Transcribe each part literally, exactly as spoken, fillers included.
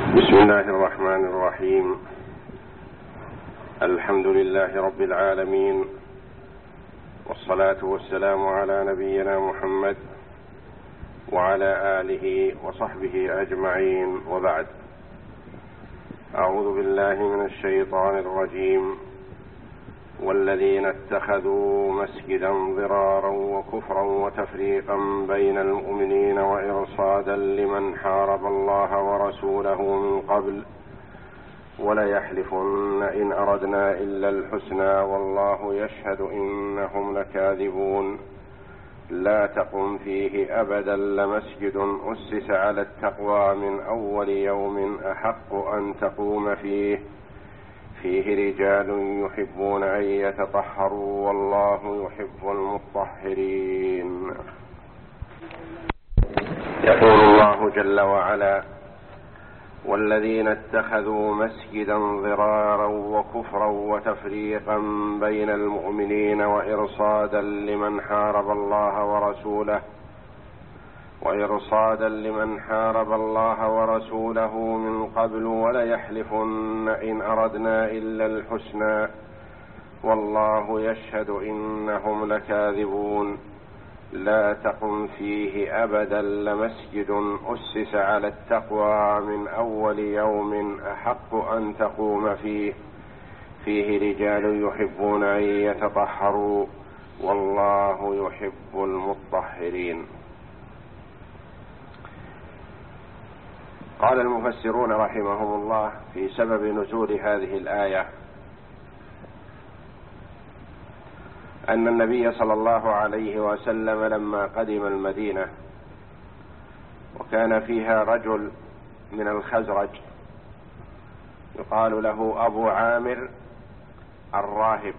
بسم الله الرحمن الرحيم. الحمد لله رب العالمين، والصلاة والسلام على نبينا محمد وعلى آله وصحبه أجمعين، وبعد. أعوذ بالله من الشيطان الرجيم. والذين اتخذوا مسجدا ضرارا وكفرا وتفريقا بين المؤمنين وإرصادا لمن حارب الله ورسوله من قبل وليحلفن إن أردنا إلا الحسنى والله يشهد إنهم لكاذبون. لا تقم فيه أبدا لمسجد أسس على التقوى من أول يوم أحق أن تقوم فيه فيه رجال يحبون أن يتطهروا والله يحب المطهرين. يقول الله جل وعلا: والذين اتخذوا مسجدا ضرارا وكفرا وتفريقا بين المؤمنين وإرصادا لمن حارب الله ورسوله وإرصادا لمن حارب الله ورسوله من قبل وليحلفن إن أردنا إلا الحسنى والله يشهد إنهم لكاذبون. لا تقم فيه أبدا لمسجد أسس على التقوى من أول يوم أحق أن تقوم فيه فيه رجال يحبون أن يتطهروا والله يحب المطهرين. قال المفسرون رحمهم الله في سبب نزول هذه الآية أن النبي صلى الله عليه وسلم لما قدم المدينة وكان فيها رجل من الخزرج يقال له أبو عامر الراهب،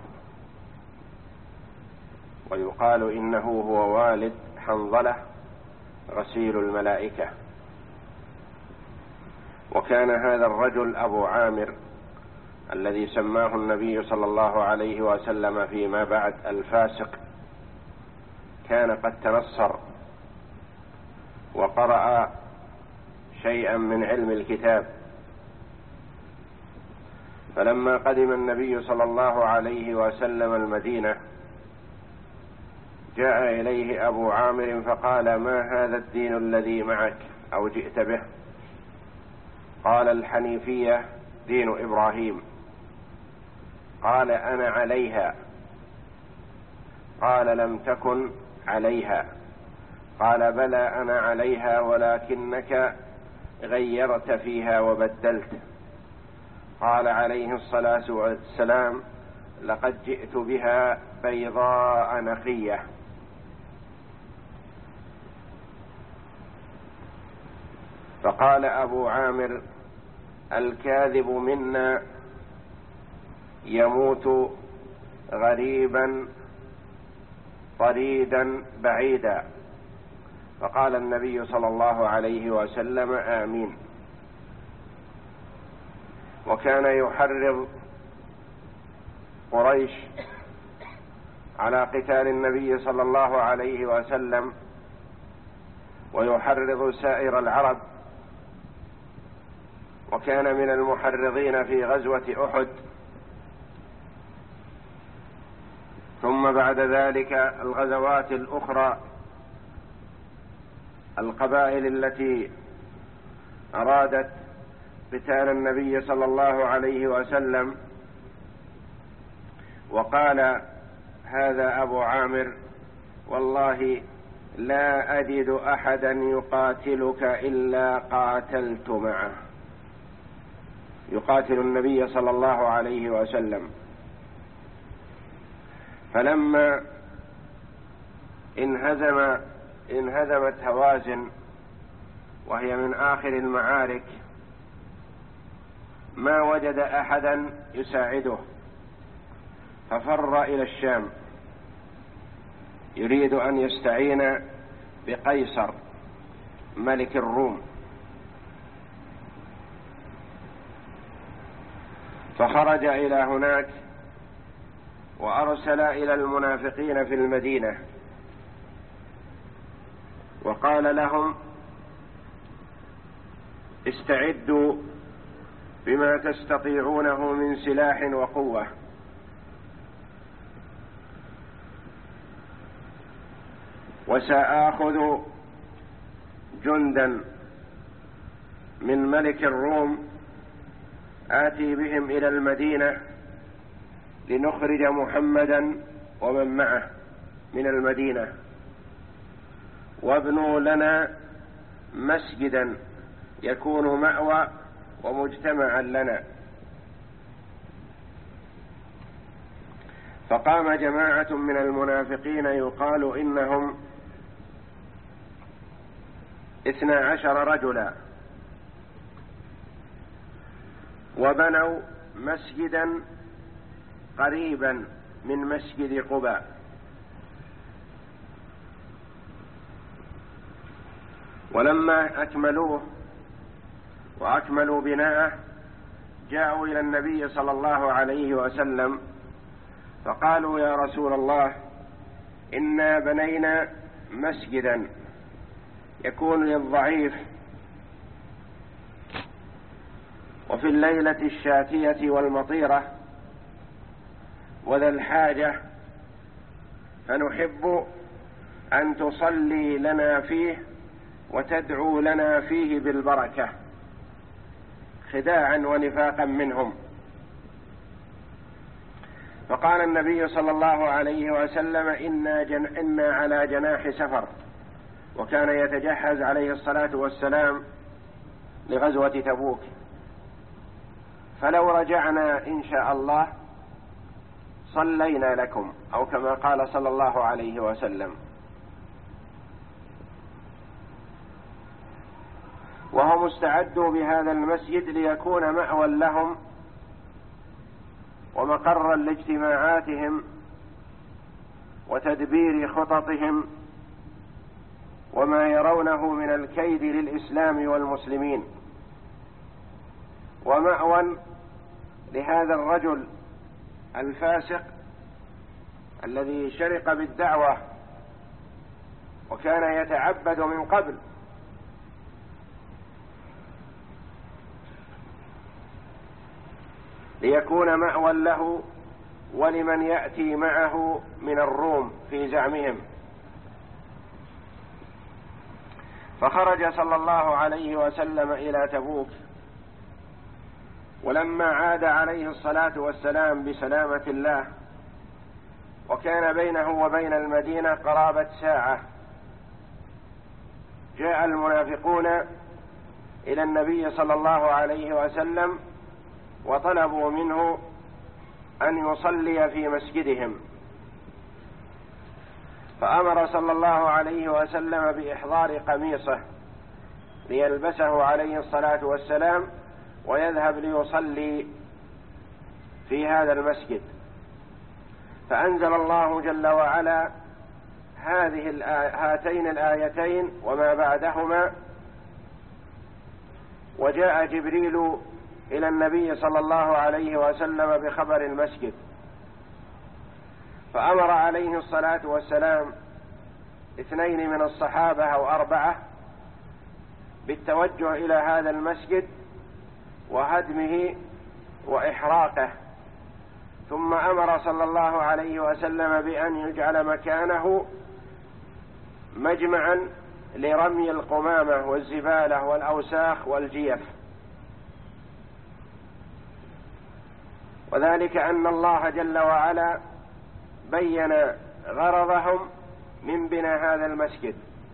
ويقال إنه هو والد حنظلة غسيل الملائكة. وكان هذا الرجل أبو عامر الذي سماه النبي صلى الله عليه وسلم فيما بعد الفاسق كان قد تنصر وقرأ شيئا من علم الكتاب، فلما قدم النبي صلى الله عليه وسلم المدينة جاء إليه أبو عامر فقال: ما هذا الدين الذي معك أو جئت به؟ قال: الحنيفية دين إبراهيم. قال: أنا عليها. قال: لم تكن عليها. قال: بلى أنا عليها ولكنك غيرت فيها وبدلت. قال عليه الصلاة والسلام: لقد جئت بها بيضاء نقية. فقال أبو عامر: الكاذب منا يموت غريبا طريدا بعيدا. فقال النبي صلى الله عليه وسلم: آمين. وكان يحرض قريش على قتال النبي صلى الله عليه وسلم ويحرض سائر العرب، وكان من المحرضين في غزوة أحد. ثم بعد ذلك الغزوات الأخرى، القبائل التي أرادت قتال النبي صلى الله عليه وسلم. وقال هذا أبو عامر: والله لا أجد أحدا يقاتلك إلا قاتلت معه، يقاتل النبي صلى الله عليه وسلم. فلما انهزم انهزمت هوازن وهي من آخر المعارك ما وجد أحدا يساعده، ففر إلى الشام يريد أن يستعين بقيصر ملك الروم. فخرج إلى هناك وأرسل إلى المنافقين في المدينة وقال لهم: استعدوا بما تستطيعونه من سلاح وقوة، وسآخذ جندا من ملك الروم آتي بهم إلى المدينة لنخرج محمدا ومن معه من المدينة، وابنوا لنا مسجدا يكون مأوى ومجتمعا لنا. فقام جماعة من المنافقين يقال إنهم اثنا عشر رجلا، وبنوا مسجدا قريبا من مسجد قباء، ولما أكملوه وأكملوا بناءه جاءوا إلى النبي صلى الله عليه وسلم فقالوا: يا رسول الله، إنا بنينا مسجدا يكون للضعيف وفي الليلة الشاتية والمطيرة وذا الحاجة، فنحب أن تصلي لنا فيه وتدعو لنا فيه بالبركة، خداعا ونفاقا منهم. فقال النبي صلى الله عليه وسلم: إنا, جن إنا على جناح سفر، وكان يتجهز عليه الصلاة والسلام لغزوة تبوك، فلو رجعنا إن شاء الله صلينا لكم، أو كما قال صلى الله عليه وسلم. وهم استعدوا بهذا المسجد ليكون مأوى لهم ومقرا لاجتماعاتهم وتدبير خططهم وما يرونه من الكيد للإسلام والمسلمين، ومأوى لهذا الرجل الفاسق الذي شرق بالدعوة وكان يتعبد من قبل، ليكون مأوى له ولمن يأتي معه من الروم في زعمهم. فخرج صلى الله عليه وسلم إلى تبوك، ولما عاد عليه الصلاة والسلام بسلامة الله وكان بينه وبين المدينة قرابة ساعة، جاء المنافقون إلى النبي صلى الله عليه وسلم وطلبوا منه أن يصلي في مسجدهم، فأمر صلى الله عليه وسلم بإحضار قميصه ليلبسه عليه الصلاة والسلام ويذهب ليصلي في هذا المسجد. فأنزل الله جل وعلا هذه هاتين الآيتين وما بعدهما، وجاء جبريل إلى النبي صلى الله عليه وسلم بخبر المسجد، فأمر عليه الصلاة والسلام اثنين من الصحابة أو أربعة بالتوجه إلى هذا المسجد وهدمه وإحراقه، ثم أمر صلى الله عليه وسلم بأن يجعل مكانه مجمعا لرمي القمامة والزبالة والأوساخ والجيف، وذلك أن الله جل وعلا بين غرضهم من بناء هذا المسجد.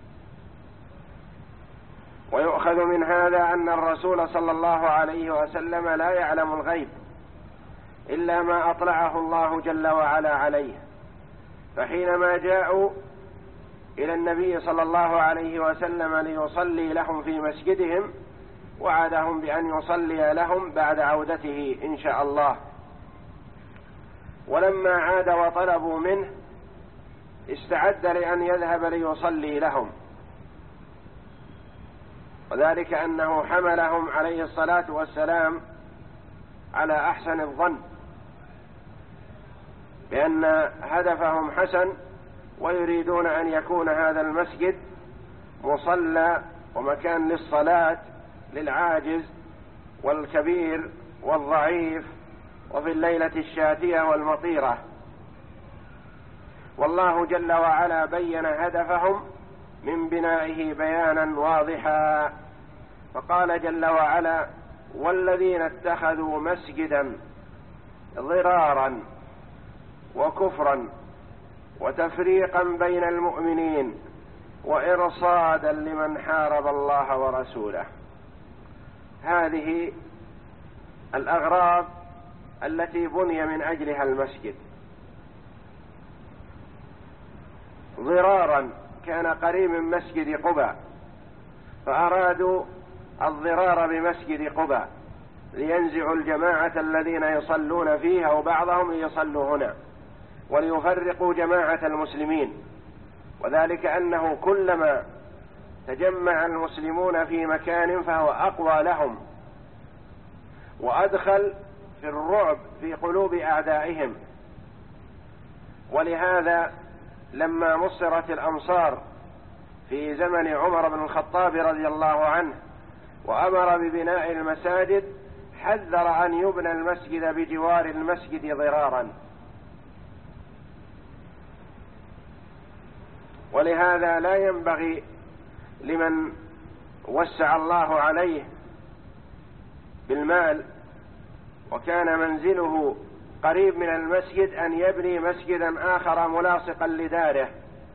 ويؤخذ من هذا أن الرسول صلى الله عليه وسلم لا يعلم الغيب إلا ما أطلعه الله جل وعلا عليه، فحينما جاءوا إلى النبي صلى الله عليه وسلم ليصلي لهم في مسجدهم وعدهم بأن يصلي لهم بعد عودته إن شاء الله. ولما عاد وطلبوا منه استعد لأن يذهب ليصلي لهم، وذلك أنه حملهم عليه الصلاة والسلام على أحسن الظن بأن هدفهم حسن، ويريدون أن يكون هذا المسجد مصلى ومكان للصلاة للعاجز والكبير والضعيف وفي الليلة الشاتية والمطيرة. والله جل وعلا بين هدفهم من بنائه بيانا واضحا، فقال جل وعلا: والذين اتخذوا مسجدا ضرارا وكفرا وتفريقا بين المؤمنين وإرصادا لمن حارب الله ورسوله. هذه الأغراض التي بني من أجلها المسجد. ضرارا كان قريب من مسجد قباء، فأرادوا الضرار بمسجد قباء لينزعوا الجماعة الذين يصلون فيه أو بعضهم ليصلوا هنا، وليفرقوا جماعة المسلمين. وذلك أنه كلما تجمع المسلمون في مكان فهو أقوى لهم، وأدخل في الرعب في قلوب أعدائهم. ولهذا لما مصرت الأمصار في زمن عمر بن الخطاب رضي الله عنه وأمر ببناء المساجد، حذر أن يبنى المسجد بجوار المسجد ضرارا. ولهذا لا ينبغي لمن وسع الله عليه بالمال وكان منزله قريب من المسجد أن يبني مسجدا آخر ملاصقا لداره،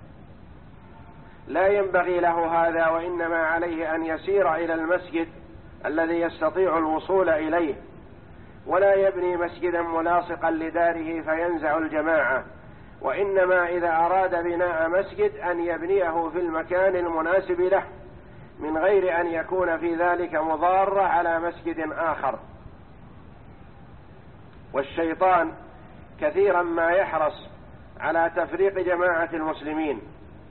لا ينبغي له هذا، وإنما عليه أن يسير إلى المسجد الذي يستطيع الوصول إليه، ولا يبني مسجدا ملاصقا لداره فينزع الجماعة، وإنما إذا أراد بناء مسجد أن يبنيه في المكان المناسب له من غير أن يكون في ذلك مضارة على مسجد آخر. والشيطان كثيرا ما يحرص على تفريق جماعة المسلمين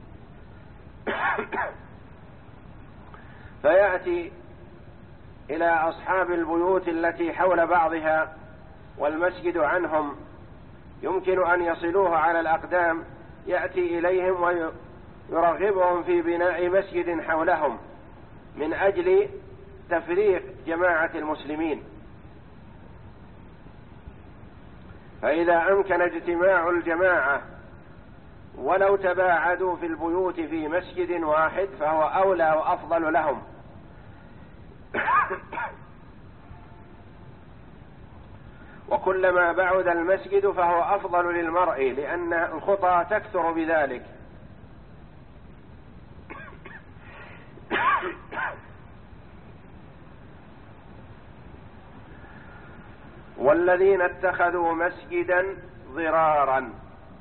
فيأتي إلى أصحاب البيوت التي حول بعضها والمسجد عنهم يمكن أن يصلوه على الأقدام، يأتي إليهم ويرغبهم في بناء مسجد حولهم من أجل تفريق جماعة المسلمين. فإذا أمكن اجتماع الجماعة ولو تباعدوا في البيوت في مسجد واحد فهو أولى وأفضل لهم. وكلما بعد المسجد فهو أفضل للمرء، لأن الخطى تكثر بذلك. والذين اتخذوا مسجدا ضرارا،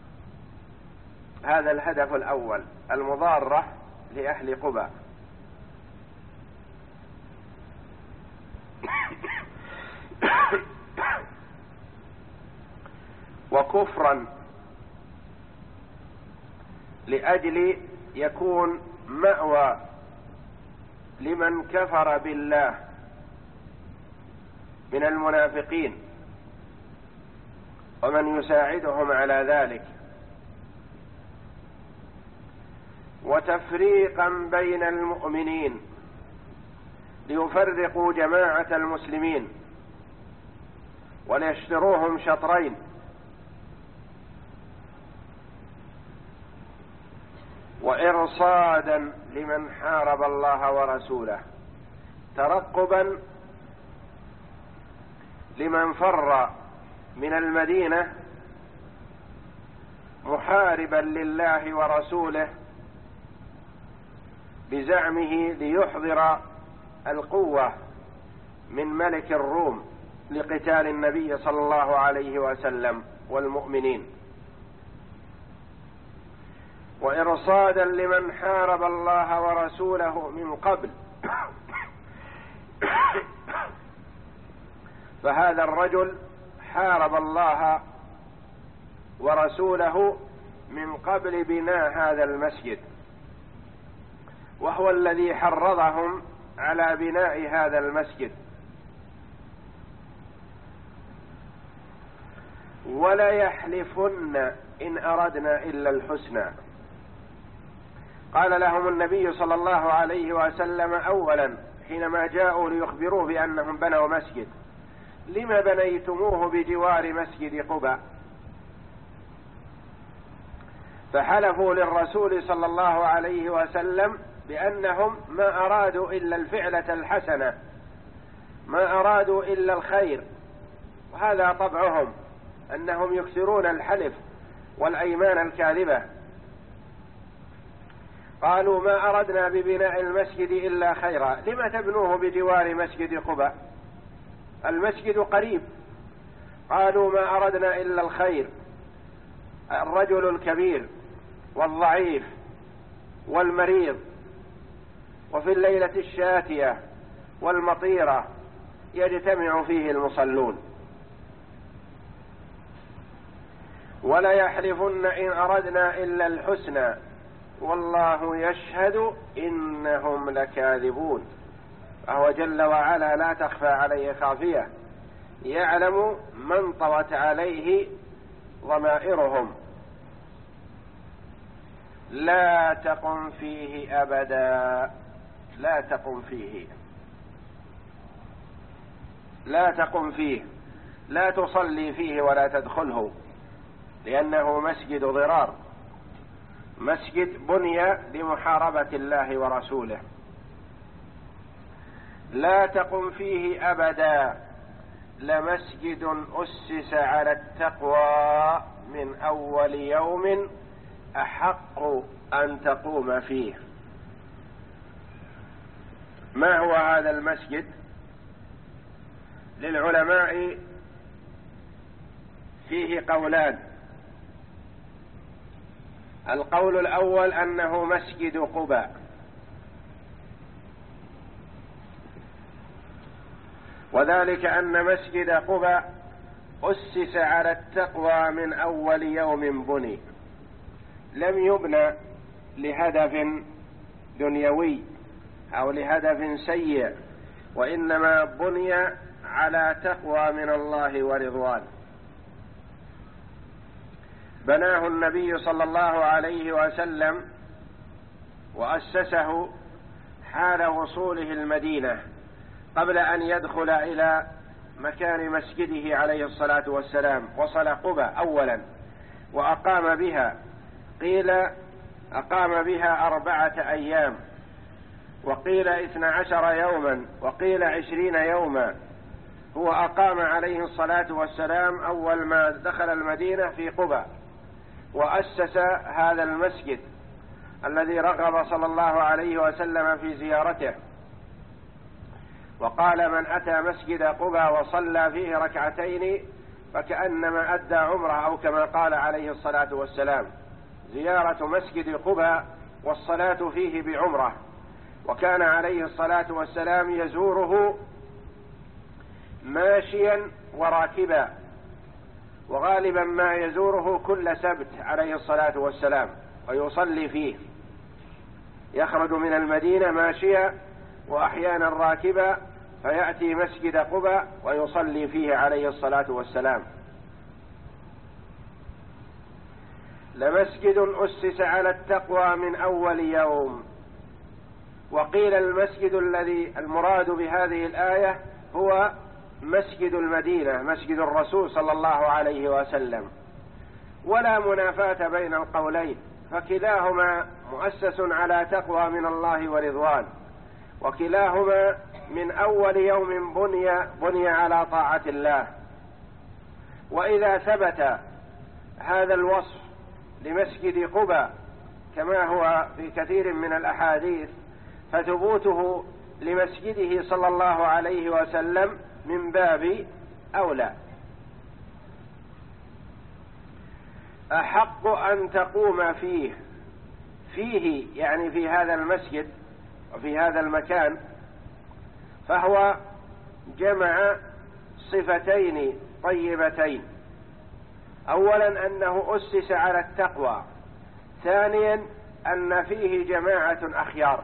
هذا الهدف الأول، المضارة لأهل قباء. وكفرا لأجل يكون مأوى لمن كفر بالله من المنافقين ومن يساعدهم على ذلك. وتفريقا بين المؤمنين ليفرقوا جماعة المسلمين وليشتروهم شطرين. وإرصادا لمن حارب الله ورسوله، ترقبا لمن فر من المدينة محاربا لله ورسوله بزعمه ليحضر القوة من ملك الروم لقتال النبي صلى الله عليه وسلم والمؤمنين. وإرصادا لمن حارب الله ورسوله من قبل، فهذا الرجل حارب الله ورسوله من قبل بناء هذا المسجد، وهو الذي حرضهم على بناء هذا المسجد. ولا يحلفن إن أردنا إلا الحسنى، قال لهم النبي صلى الله عليه وسلم أولا حينما جاءوا ليخبروه بأنهم بنوا مسجد: لم بنيتموه بجوار مسجد قباء؟ فحلفوا للرسول صلى الله عليه وسلم بأنهم ما أرادوا إلا الفعلة الحسنة، ما أرادوا إلا الخير، وهذا طبعهم أنهم يكثرون الحلف والأيمان الكاذبة. قالوا ما أردنا ببناء المسجد إلا خيرا، لما تبنوه بجوار مسجد قباء؟ المسجد قريب. قالوا ما أردنا إلا الخير، الرجل الكبير والضعيف والمريض وفي الليلة الشاتية والمطيرة يجتمع فيه المصلون. ولا يحلفن إن أردنا إلا الحسنى والله يشهد إنهم لكاذبون. فهو جل وعلا لا تخفى عليه خافية، يعلم من طوت عليه ضمائرهم. لا تقم فيه أبدا، لا تقم فيه، لا تقم فيه، لا تصلي فيه ولا تدخله، لأنه مسجد ضرار، مسجد بني لمحاربة الله ورسوله. لا تقم فيه أبدا، لمسجد أسس على التقوى من أول يوم أحق أن تقوم فيه. ما هو هذا المسجد؟ للعلماء فيه قولان. القول الأول أنه مسجد قباء، وذلك أن مسجد قباء أسس على التقوى من أول يوم بني، لم يبنى لهدف دنيوي أو لهدف سيء، وإنما بني على تقوى من الله ورضوان. بناه النبي صلى الله عليه وسلم وأسسه حال وصوله المدينة قبل أن يدخل إلى مكان مسجده عليه الصلاة والسلام. وصل قباء أولا وأقام بها، قيل أقام بها أربعة أيام، وقيل اثنى عشر يوما، وقيل عشرين يوما. هو أقام عليه الصلاة والسلام أول ما دخل المدينة في قباء، وأسس هذا المسجد الذي رغب صلى الله عليه وسلم في زيارته، وقال من أتى مسجد قباء وصلى فيه ركعتين فكأنما أدى عمره، أو كما قال عليه الصلاة والسلام. زيارة مسجد قباء والصلاة فيه بعمرة، وكان عليه الصلاة والسلام يزوره ماشيا وراكبا، وغالبا ما يزوره كل سبت عليه الصلاة والسلام ويصلي فيه، يخرج من المدينة ماشيا وأحيانا راكبا، فيأتي مسجد قباء ويصلي فيه عليه الصلاة والسلام. لمسجد أسس على التقوى من أول يوم. وقيل المسجد الذي المراد بهذه الآية هو مسجد المدينة، مسجد الرسول صلى الله عليه وسلم. ولا منافاة بين القولين، فكلاهما مؤسس على تقوى من الله ورضوان، وكلاهما من أول يوم بني بني على طاعة الله. وإذا ثبت هذا الوصف لمسجد قباء كما هو في كثير من الأحاديث، فثبوته لمسجده صلى الله عليه وسلم من باب أولى. أحق أن تقوم فيه، فيه يعني في هذا المسجد وفي هذا المكان، فهو جمع صفتين طيبتين. أولا أنه أسس على التقوى، ثانيا أن فيه جماعة أخيار،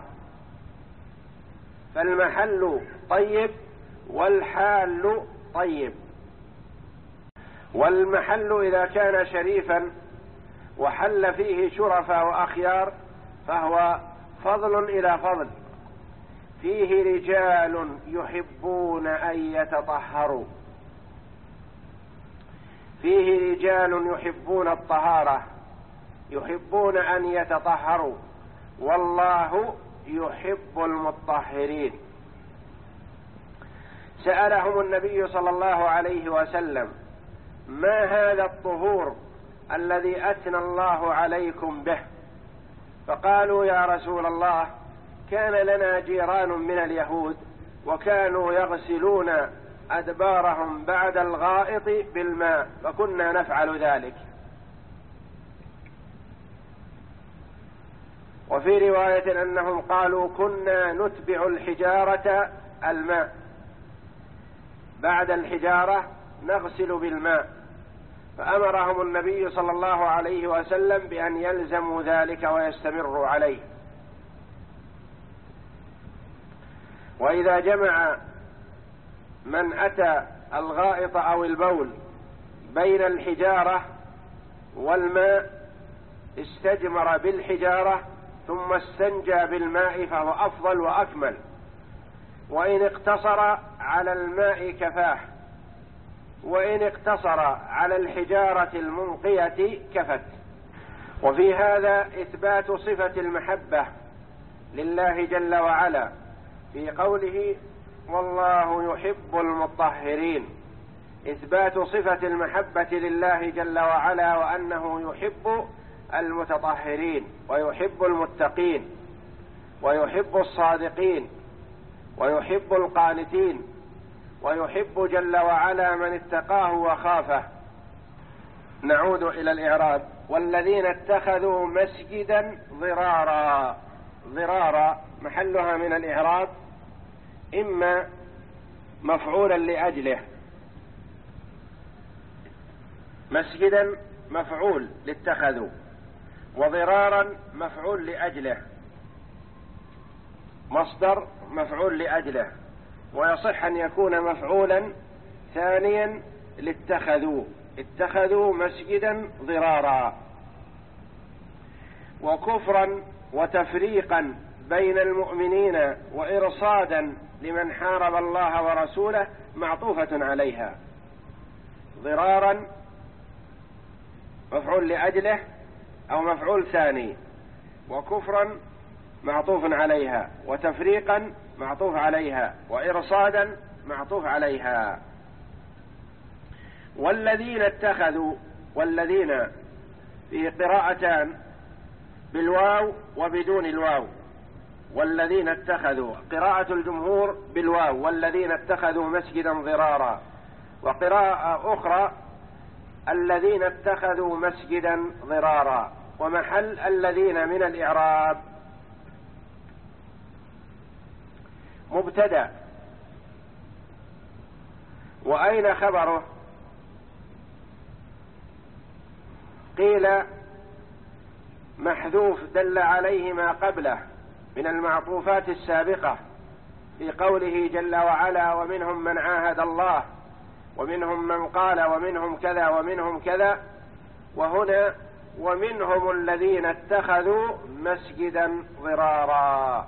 فالمحل طيب والحال طيب. والمحل إذا كان شريفا وحل فيه شرفاء وأخيار فهو فضل إلى فضل، فيه رجال يحبون أن يتطهروا، فيه رجال يحبون الطهارة، يحبون أن يتطهروا، والله يحب المطهرين. سألهم النبي صلى الله عليه وسلم: ما هذا الطهور الذي أثنى الله عليكم به؟ فقالوا: يا رسول الله، كان لنا جيران من اليهود وكانوا يغسلون أدبارهم بعد الغائط بالماء، فكنا نفعل ذلك. وفي رواية أنهم قالوا: كنا نتبع الحجارة الماء، بعد الحجارة نغسل بالماء، فأمرهم النبي صلى الله عليه وسلم بأن يلزموا ذلك ويستمروا عليه. وإذا جمع من أتى الغائط أو البول بين الحجارة والماء استجمر بالحجارة ثم استنجى بالماء فهو أفضل وأكمل، وإن اقتصر على الماء كفاه، وإن اقتصر على الحجارة المنقية كفت. وفي هذا إثبات صفة المحبة لله جل وعلا في قوله: والله يحب المطهرين، إثبات صفة المحبة لله جل وعلا، وأنه يحب المتطهرين ويحب المتقين ويحب الصادقين ويحب القانتين، ويحب جل وعلا من اتقاه وخافه. نعود إلى الإعراب: والذين اتخذوا مسجدا ضرارا. ضرارا محلها من الإعراب إما مفعولا لأجله، مسجدا مفعول لاتخذوا، وضرارا مفعول لأجله، مصدر مفعول لأجله، ويصح أن يكون مفعولا ثانيا لاتخذوا، اتخذوا مسجدا ضرارا. وكفرا وتفريقا بين المؤمنين وإرصادا لمن حارب الله ورسوله معطوفة عليها. ضرارا مفعول لأجله أو مفعول ثاني، وكفرا معطوف عليها، وتفريقا معطوف عليها، وإرصادا معطوف عليها. والذين اتخذوا، والذين فيه قراءتان بالواو وبدون الواو. والذين اتخذوا، قراءة الجمهور بالواو: والذين اتخذوا مسجدا ضرارا، وقراءة أخرى: الذين اتخذوا مسجدا ضرارا. ومحل الذين من الإعراب مبتدأ. وأين خبره؟ قيل محذوف دل عليه ما قبله من المعطوفات السابقة في قوله جل وعلا: ومنهم من عاهد الله، ومنهم من قال، ومنهم كذا ومنهم كذا. وهنا ومنهم الذين اتخذوا مسجدا ضرارا.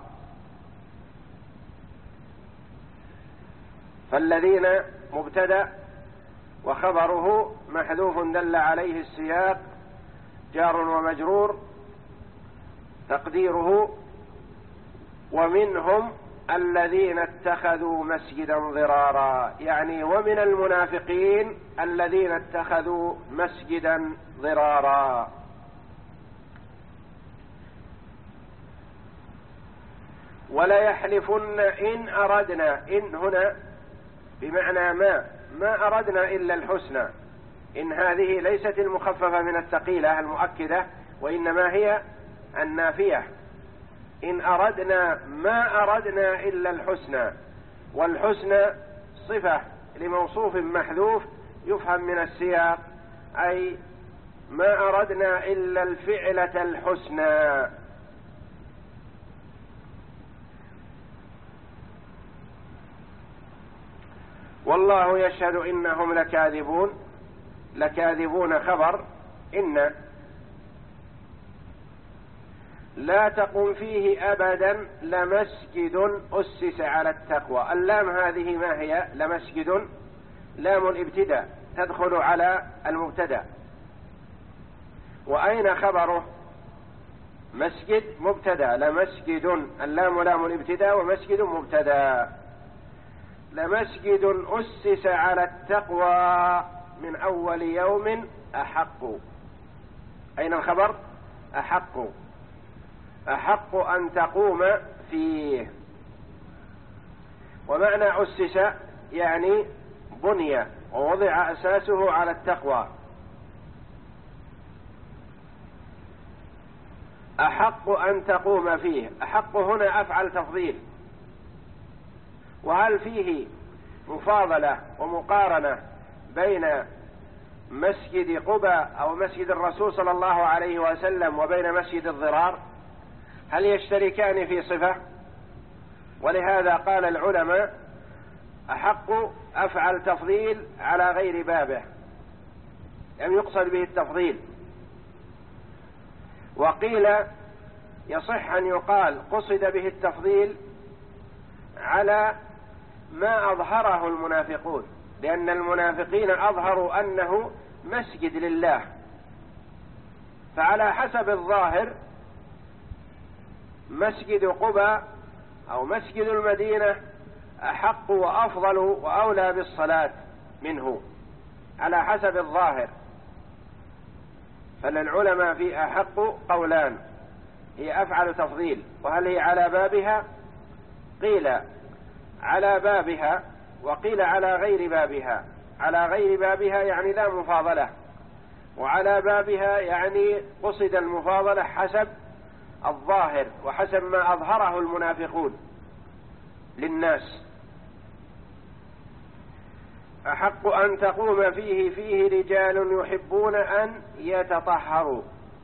فالذين مبتدأ وخبره محذوف دل عليه السياق، جار ومجرور، تقديره ومنهم الذين اتخذوا مسجدا ضرارا، يعني ومن المنافقين الذين اتخذوا مسجدا ضرارا. ولا يحلفن إن أردنا، إن هنا بمعنى ما، ما أردنا إلا الحسنى. إن هذه ليست المخففة من الثقيلة المؤكدة، وإنما هي النافية. إن أردنا ما أردنا إلا الحسنى، والحسنى صفة لموصوف محذوف يفهم من السياق، أي ما أردنا إلا الفعلة الحسنى. والله يشهد إنهم لكاذبون. لكاذبون خبر إن. لا تقم فيه أبدا لمسجد أسس على التقوى. اللام هذه ما هي؟ لمسجد لام الابتداء، تدخل على المبتدأ. وأين خبره؟ مسجد مبتدأ، لمسجد، اللام لام الابتداء، ومسجد مبتدأ. لمسجد أسس على التقوى من أول يوم أحق. أين الخبر؟ أحق. أحق أن تقوم فيه. ومعنى أسس يعني بني ووضع أساسه على التقوى. أحق أن تقوم فيه، أحق هنا أفعل تفضيل. وهل فيه مفاضلة ومقارنة بين مسجد قباء أو مسجد الرسول صلى الله عليه وسلم وبين مسجد الضرار؟ هل يشتركان في صفة؟ ولهذا قال العلماء أحق أفعل تفضيل على غير بابه، لم يقصد به التفضيل. وقيل يصح أن يقال قصد به التفضيل على ما أظهره المنافقون، لأن المنافقين أظهروا أنه مسجد لله، فعلى حسب الظاهر مسجد قباء أو مسجد المدينة أحق وأفضل وأولى بالصلاة منه على حسب الظاهر. فللعلماء في أحق قولان، هي أفعل تفضيل، وهل هي على بابها؟ قيل على بابها، وقيل على غير بابها. على غير بابها يعني لا مفاضلة، وعلى بابها يعني قصد المفاضلة حسب الظاهر وحسب ما أظهره المنافقون للناس. أحق أن تقوم فيه فيه رجال يحبون أن يتطهروا،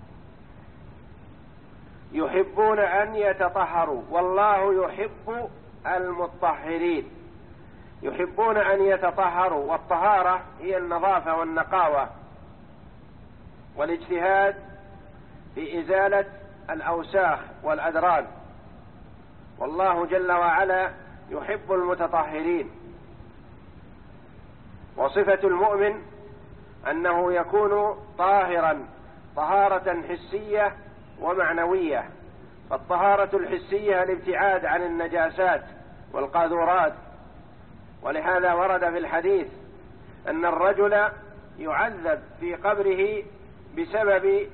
يحبون أن يتطهروا، والله يحب المطهرين. يحبون أن يتطهروا، والطهارة هي النظافة والنقاوة والاجتهاد في إزالة الأوساخ والأدران، والله جل وعلا يحب المتطهرين. وصفة المؤمن أنه يكون طاهرا طهارة حسية ومعنوية. فالطهارة الحسية الابتعاد عن النجاسات والقاذورات، ولهذا ورد في الحديث أن الرجل يعذب في قبره بسبب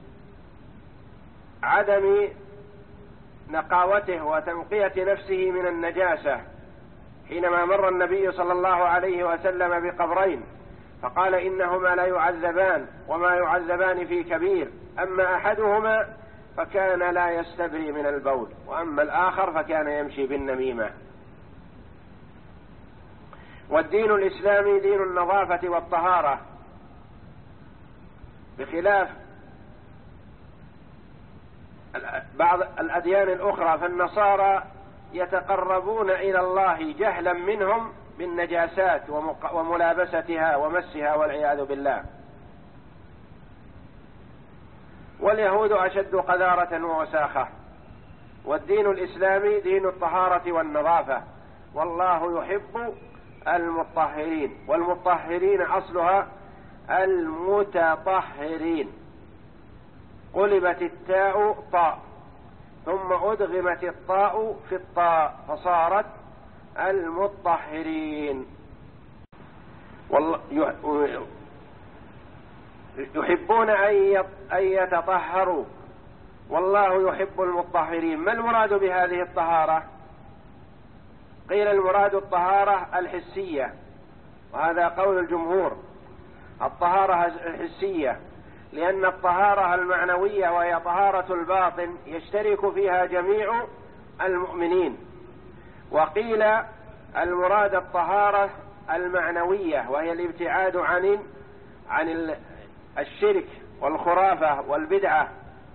عدم نقاوته وتنقية نفسه من النجاسة، حينما مر النبي صلى الله عليه وسلم بقبرين فقال إنهما لا يعذبان وما يعذبان في كبير، أما أحدهما فكان لا يستبري من البول، وأما الآخر فكان يمشي بالنميمة. والدين الإسلامي دين النظافة والطهارة، بخلاف بعض الأديان الأخرى. فالنصارى يتقربون إلى الله جهلا منهم بالنجاسات وملابستها ومسها والعياذ بالله. واليهود أشد قذارة ووساخة. والدين الإسلامي دين الطهارة والنظافة، والله يحب المطهرين. والمطهرين أصلها المتطهرين، قلبت التاء طاء ثم أدغمت الطاء في الطاء فصارت المطهرين. يحبون أن يتطهروا، والله يحب المطهرين. ما المراد بهذه الطهارة؟ قيل المراد الطهارة الحسية، وهذا قول الجمهور، الطهارة الحسية، لأن الطهارة المعنوية وهي طهارة الباطن يشترك فيها جميع المؤمنين. وقيل المراد الطهارة المعنوية وهي الابتعاد عن عن الشرك والخرافة والبدعة.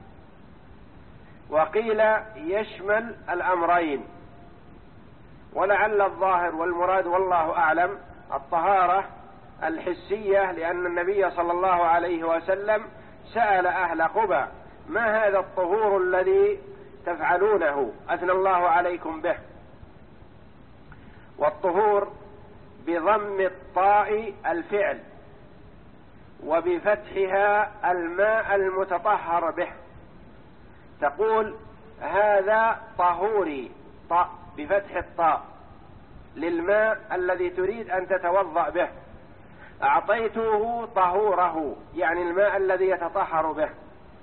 وقيل يشمل الأمرين، ولعل الظاهر والمراد والله أعلم الطهارة الحسية، لأن النبي صلى الله عليه وسلم سأل أهل قبى ما هذا الطهور الذي تفعلونه أثنى الله عليكم به. والطهور بضم الطاء الفعل، وبفتحها الماء المتطهر به، تقول هذا طهوري، طاء بفتح الطاء للماء الذي تريد أن تتوضأ به، أعطيته طهوره يعني الماء الذي يتطهر به.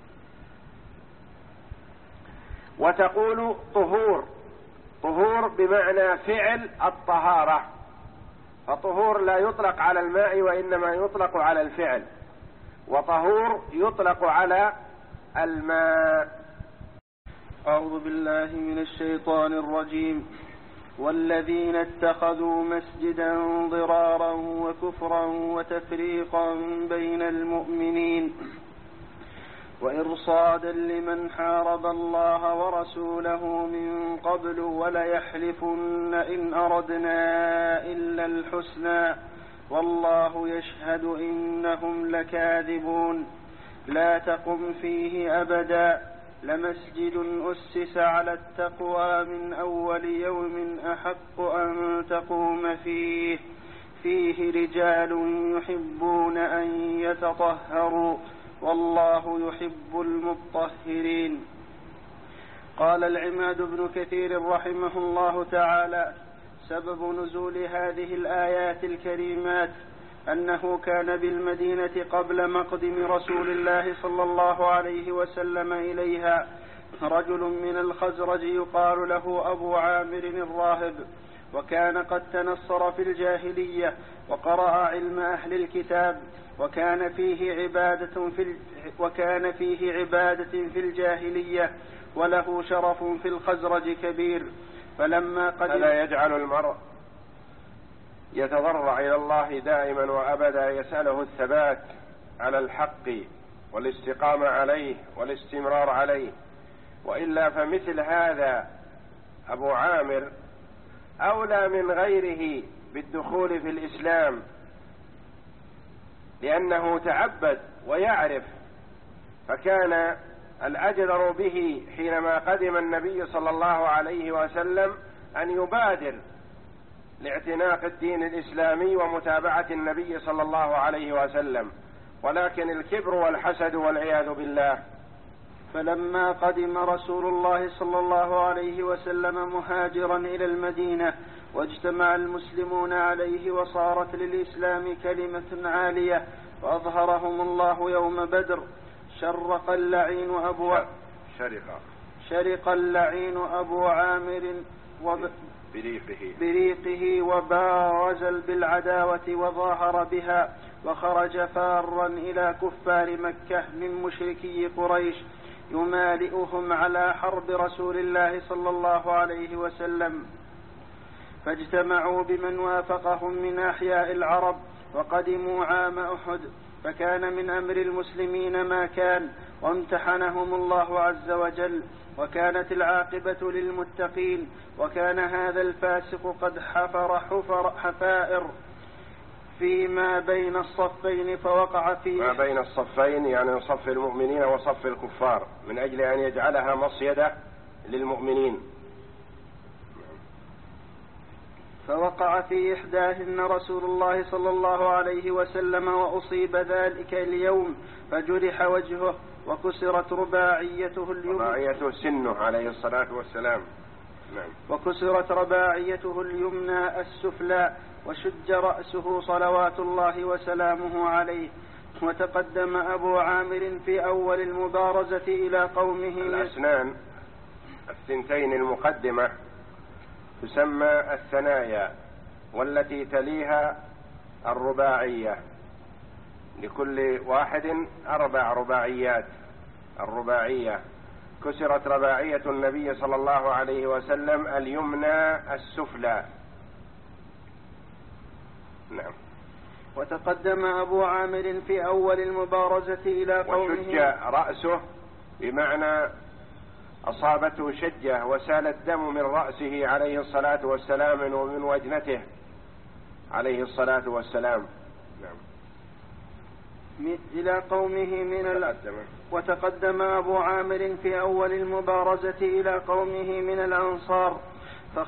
وتقول طهور، طهور بمعنى فعل الطهارة، فطهور لا يطلق على الماء وإنما يطلق على الفعل، وطهور يطلق على الماء. أعوذ بالله من الشيطان الرجيم. والذين اتخذوا مسجدا ضرارا وكفرا وتفريقا بين المؤمنين وإرصادا لمن حارب الله ورسوله من قبل وليحلفن إن أردنا إلا الحسنى والله يشهد إنهم لكاذبون. لا تقم فيه أبدا لمسجد أسس على التقوى من أول يوم أحق أن تقوم فيه فيه رجال يحبون أن يتطهروا والله يحب المطهرين. قال العماد بن كثير رحمه الله تعالى: سبب نزول هذه الآيات الكريمات أنه كان بالمدينة قبل مقدم رسول الله صلى الله عليه وسلم إليها رجل من الخزرج يقال له أبو عامر الراهب، وكان قد تنصر في الجاهلية وقرأ علم أهل الكتاب، وكان فيه عبادة في وكان فيه عبادة في الجاهلية وله شرف في الخزرج كبير. فلما قدم هذا يجعل المرء يتضرع إلى الله دائما وأبدا، يسأله الثبات على الحق والاستقامة عليه والاستمرار عليه، وإلا فمثل هذا أبو عامر أولى من غيره بالدخول في الإسلام، لأنه تعبد ويعرف، فكان الأجدر به حينما قدم النبي صلى الله عليه وسلم أن يبادر لاعتناق الدين الإسلامي ومتابعة النبي صلى الله عليه وسلم، ولكن الكبر والحسد والعياذ بالله. فلما قدم رسول الله صلى الله عليه وسلم مهاجرا إلى المدينة واجتمع المسلمون عليه وصارت للإسلام كلمة عالية وأظهرهم الله يوم بدر، شرق اللعين أبو شرق شرق اللعين أبو عامر وب... بريقه بريقه وبارز بالعداوة وظاهر بها، وخرج فارا إلى كفار مكة من مشركي قريش يمالئهم على حرب رسول الله صلى الله عليه وسلم، فاجتمعوا بمن وافقهم من أحياء العرب وقدموا عام أحد، فكان من أمر المسلمين ما كان، وامتحنهم الله عز وجل، وكانت العاقبة للمتقين. وكان هذا الفاسق قد حفر حفر حفائر فيما بين الصفين فوقع فيه ما بين الصفين يعني صف المؤمنين وصف الكفار، من أجل أن يجعلها مصيدة للمؤمنين. فوقع في إحداهن رسول الله صلى الله عليه وسلم وأصيب ذلك اليوم فجرح وجهه وكسرت رباعيته اليمنى رباعيته سنه عليه الصلاة والسلام. نعم. وكسرت رباعيته اليمنى السفلى وشج رأسه صلوات الله وسلامه عليه. وتقدم أبو عامر في أول المبارزة إلى قومه. الأسنان الثنتين المقدمة تسمى الثنايا، والتي تليها الرباعية، لكل واحد أربع رباعيات. الرباعية كسرت رباعية النبي صلى الله عليه وسلم اليمنى السفلى. نعم. وتقدم أبو عامر في أول المبارزة إلى قومه. وشج رأسه بمعنى أصابته شجة وسال الدم من رأسه عليه الصلاة والسلام ومن وجنته عليه الصلاة والسلام. نعم. إلى قومه من ال... وتقدم أبو عامر في أول المبارزة إلى قومه من الأنصار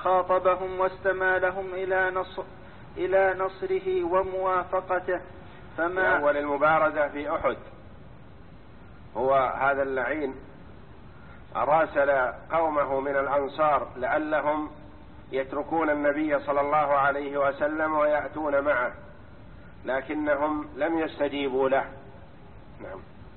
فخاطبهم واستمالهم إلى نصر إلى نصره وموافقته، فما في أول المبارزة في أحد هو هذا اللعين أراسل قومه من الأنصار لعلهم يتركون النبي صلى الله عليه وسلم ويأتون معه، لكنهم لم يستجيبوا له. نعم.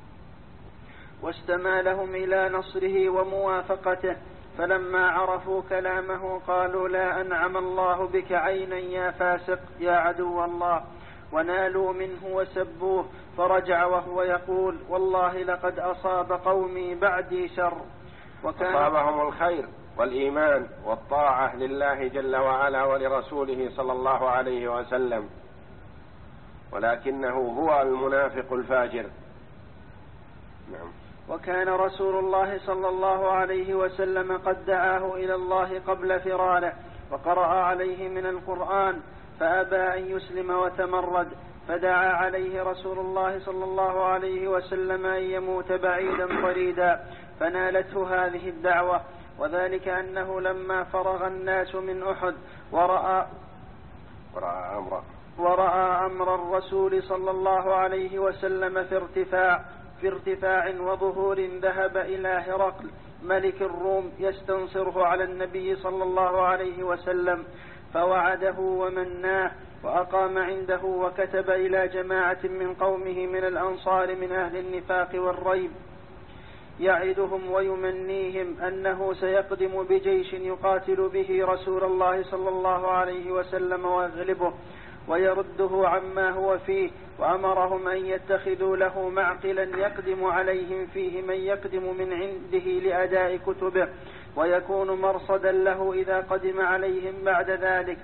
واستمالهم إلى نصره وموافقته، فلما عرفوا كلامه قالوا لا أنعم الله بك عينا يا فاسق يا عدو الله، ونالوا منه وسبوه، فرجع وهو يقول والله لقد أصاب قومي بعدي شر. وكان أصابهم الخير والإيمان والطاعة لله جل وعلا ولرسوله صلى الله عليه وسلم، ولكنه هو المنافق الفاجر. نعم. وكان رسول الله صلى الله عليه وسلم قد دعاه إلى الله قبل فراله، وقرأ عليه من القرآن فأبى أن يسلم وتمرد، فدعا عليه رسول الله صلى الله عليه وسلم أن يموت بعيدا طريدا، فنالته هذه الدعوة. وذلك أنه لما فرغ الناس من أحد ورأى ورأى أمر ورأى أمر الرسول صلى الله عليه وسلم في ارتفاع في ارتفاع وظهور، ذهب إلى هرقل ملك الروم يستنصره على النبي صلى الله عليه وسلم، فوعده ومناه وأقام عنده، وكتب إلى جماعة من قومه من الأنصار من أهل النفاق والريب يعدهم ويمنيهم أنه سيقدم بجيش يقاتل به رسول الله صلى الله عليه وسلم ويغلبه ويرده عما هو فيه، وأمرهم أن يتخذوا له معقلا يقدم عليهم فيه من يقدم من عنده لأداء كتبه، ويكون مرصدا له إذا قدم عليهم بعد ذلك.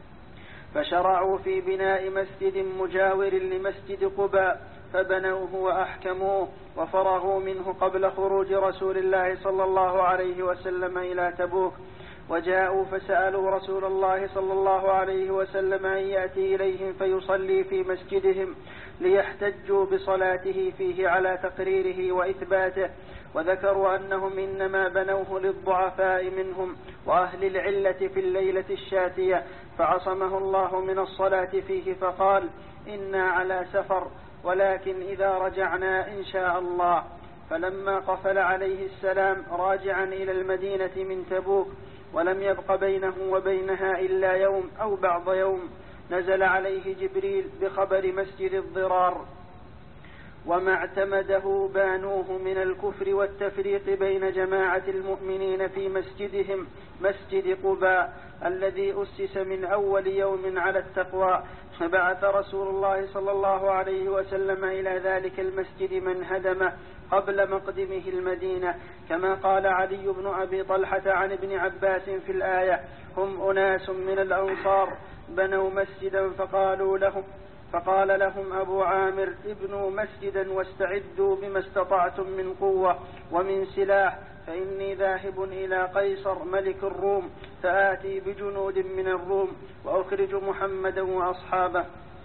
فشرعوا في بناء مسجد مجاور لمسجد قباء، فبنوه وأحكموه وفرغوا منه قبل خروج رسول الله صلى الله عليه وسلم إلى تبوك. وجاءوا فسألوا رسول الله صلى الله عليه وسلم أن يأتي إليهم فيصلي في مسجدهم ليحتجوا بصلاته فيه على تقريره وإثباته، وذكروا أنهم إنما بنوه للضعفاء منهم وأهل العلة في الليلة الشاتية، فعصمه الله من الصلاة فيه، فقال إنا على سفر ولكن إذا رجعنا إن شاء الله. فلما قفل عليه السلام راجعا إلى المدينة من تبوك ولم يبق بينه وبينها إلا يوم أو بعض يوم، نزل عليه جبريل بخبر مسجد الضرار، وما اعتمده بانوه من الكفر والتفريق بين جماعة المؤمنين في مسجدهم مسجد قباء الذي أسس من أول يوم على التقوى. فبعث رسول الله صلى الله عليه وسلم إلى ذلك المسجد من هدمه قبل مقدمه المدينة، كما قال علي بن أبي طلحة عن ابن عباس في الآية: هم أناس من الأنصار بنوا مسجدا فقالوا لهم فقال لهم أبو عامر ابنوا مسجدا واستعدوا بما استطعتم من قوة ومن سلاح، فإني ذاهب إلى قيصر ملك الروم فآتي بجنود من الروم وأخرج محمدا وأصحابه.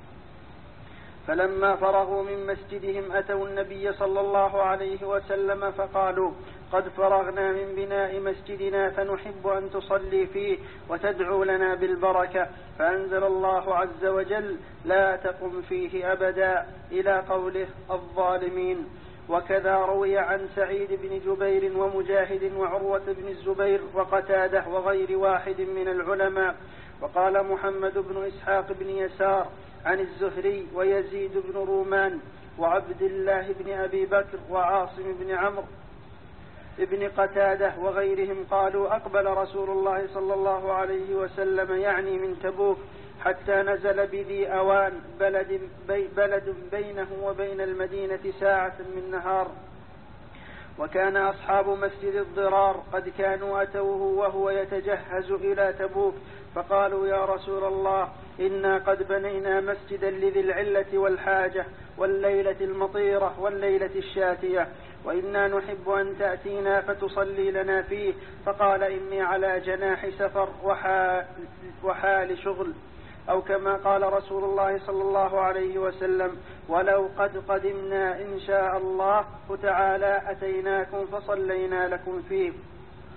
فلما فرغوا من مسجدهم أتوا النبي صلى الله عليه وسلم فقالوا: قد فرغنا من بناء مسجدنا فنحب أن تصلي فيه وتدعو لنا بالبركة، فأنزل الله عز وجل: لا تقم فيه أبدا، إلى قوله: الظالمين. وكذا روي عن سعيد بن جبير ومجاهد وعروة بن الزبير وقتادة وغير واحد من العلماء. وقال محمد بن إسحاق بن يسار عن الزهري ويزيد بن رومان وعبد الله بن أبي بكر وعاصم بن عمرو ابن قتادة وغيرهم قالوا: أقبل رسول الله صلى الله عليه وسلم يعني من تبوك حتى نزل بذي أوان بلد, بي بلد بينه وبين المدينة ساعة من نهار. وكان أصحاب مسجد الضرار قد كانوا أتوه وهو يتجهز إلى تبوك، فقالوا: يا رسول الله، إنا قد بنينا مسجدا لذي العلة والحاجة والليلة المطيرة والليلة الشاتية، وإنا نحب أن تأتينا فتصلي لنا فيه. فقال: إني على جناح سفر وحال, وحال شغل، أو كما قال رسول الله صلى الله عليه وسلم: ولو قد قدمنا إن شاء الله تعالى أتيناكم فصلينا لكم فيه.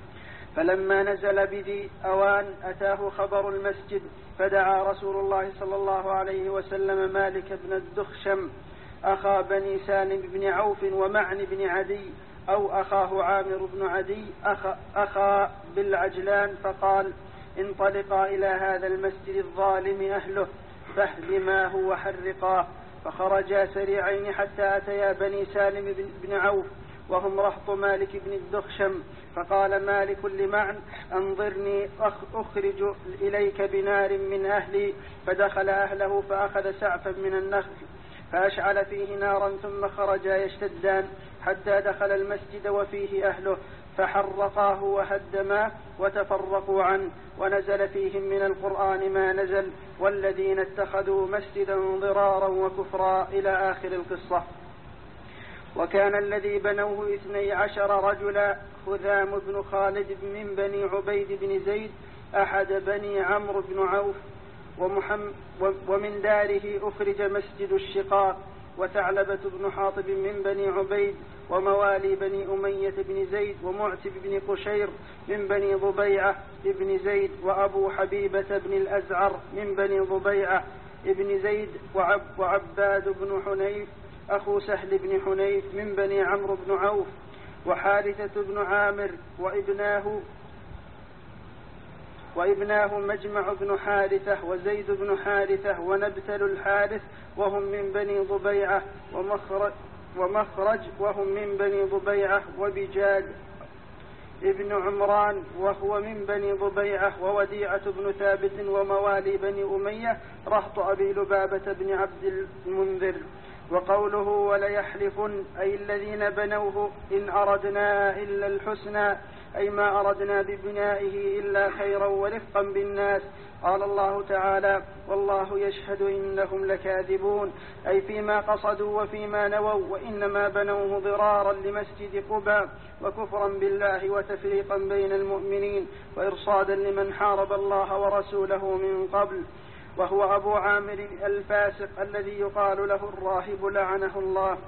فلما نزل بذي أوان أتاه خبر المسجد، فدعا رسول الله صلى الله عليه وسلم مالك بن الدخشم أخا بني سالم بن عوف ومعن بن عدي أو أخاه عامر بن عدي أخا, أخا بالعجلان، فقال: انطلقا إلى هذا المسجد الظالم أهله فاهدماه وحرقاه. فخرجا سريعين حتى أتيا بني سالم بن عوف وهم رهط مالك بن الدخشم، فقال مالك لمعن: انظرني أخرج إليك بنار من أهلي. فدخل أهله فأخذ سعفا من النخل فأشعل فيه نارا، ثم خرجا يشتدان حتى دخل المسجد وفيه أهله فحرقاه وهدماه وتفرقوا عنه، ونزل فيهم من القرآن ما نزل: والذين اتخذوا مسجدا ضرارا وكفرا إلى آخر القصة. وكان الذي بنوه اثني عشر رجلا: خذام بن خالد من بني عبيد بن زيد أحد بني عمرو بن عوف، ومن داره أخرج مسجد الشقاق، وثعلبة بن حاطب من بني عبيد، وموالي بني أمية بن زيد، ومعتب بن قشير من بني ضبيعة بن زيد، وأبو حبيبة بن الأزعر من بني ضبيعة بن زيد، وعب وعباد بن حنيف أخو سهل بن حنيف من بني عمرو بن عوف، وحارثة بن عامر وابناه وابناه مجمع بن حارثة وزيد بن حارثة ونبتل الحارث وهم من بني ضبيعة، ومخرج, ومخرج وهم من بني ضبيعة، وبجاد ابن عمران وهو من بني ضبيعة، ووديعة بن ثابت وموالي بني أمية رهط أبي لبابة بن عبد المنذر. وقوله وليحلفن أي الذين بنوه إن أردنا إلا الحسنى، أي ما أردنا ببنائه إلا خيرا ورفقا بالناس. قال الله تعالى: والله يشهد إنهم لكاذبون، أي فيما قصدوا وفيما نووا، وإنما بنوه ضرارا لمسجد قباء وكفرا بالله وتفريقا بين المؤمنين وإرصادا لمن حارب الله ورسوله من قبل. وهو أبو عامر الفاسق الذي يقال له الراهب لعنه الله.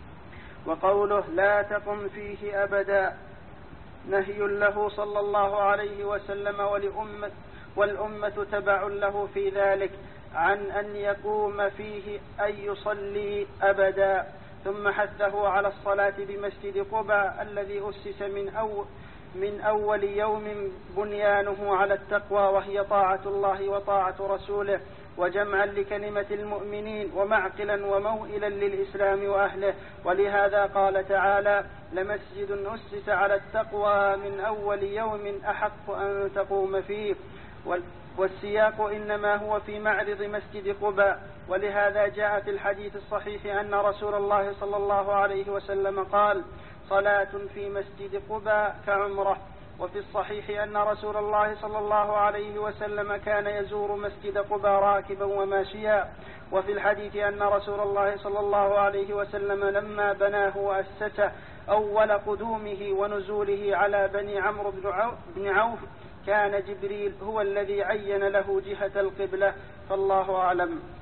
وقوله لا تقم فيه أبدا نهي له صلى الله عليه وسلم ولأمة والأمة تبع له في ذلك عن أن يقوم فيه أن يصلي أبدا. ثم حثه على الصلاة بمسجد قباء الذي أسس من أول من أول يوم بنيانه على التقوى، وهي طاعة الله وطاعة رسوله، وجمعا لكلمة المؤمنين، ومعقلا وموئلا للإسلام وأهله. ولهذا قال تعالى: لمسجد أسس على التقوى من أول يوم أحق أن تقوم فيه. والسياق إنما هو في معرض مسجد قباء. ولهذا جاء في الحديث الصحيح أن رسول الله صلى الله عليه وسلم قال: صلاة في مسجد قباء كعمرة. وفي الصحيح أن رسول الله صلى الله عليه وسلم كان يزور مسجد قباء راكبا وماشيا. وفي الحديث أن رسول الله صلى الله عليه وسلم لما بناه وأسسه أول قدومه ونزوله على بني عمرو بن عوف كان جبريل هو الذي عين له جهة القبلة. فالله أعلم.